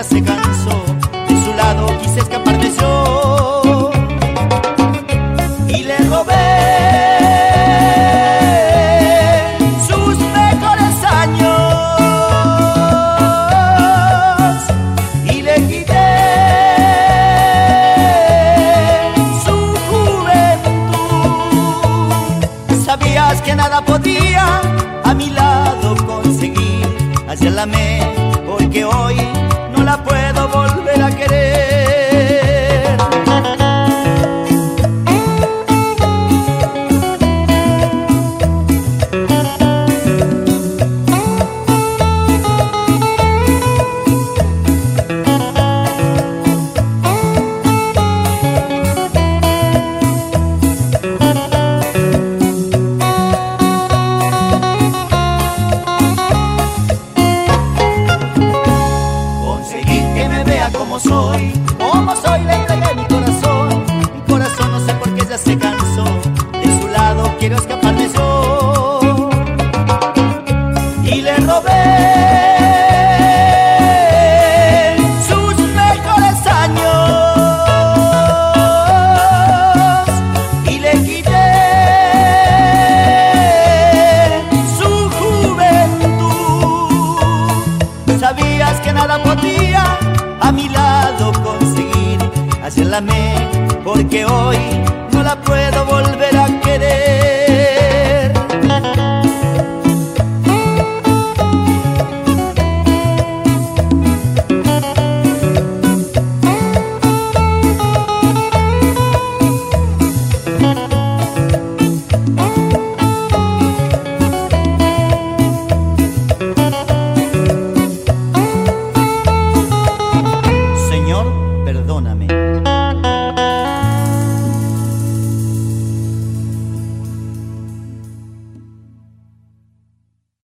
se cansó. De su lado quise escaparme yo y le robé sus mejores años y le quité su juventud. Sabías que nada podía a mi lado conseguir. Ayer la amé porque hoy no la puedo volver a querer. Como soy, le entregué mi corazón no sé por qué ya se cansó. De su lado quiero escaparme yo y le robé sus mejores años y le quité su juventud. Sabías que nada podía a mi lado conseguir. Ayer la amé porque hoy no la puedo volver a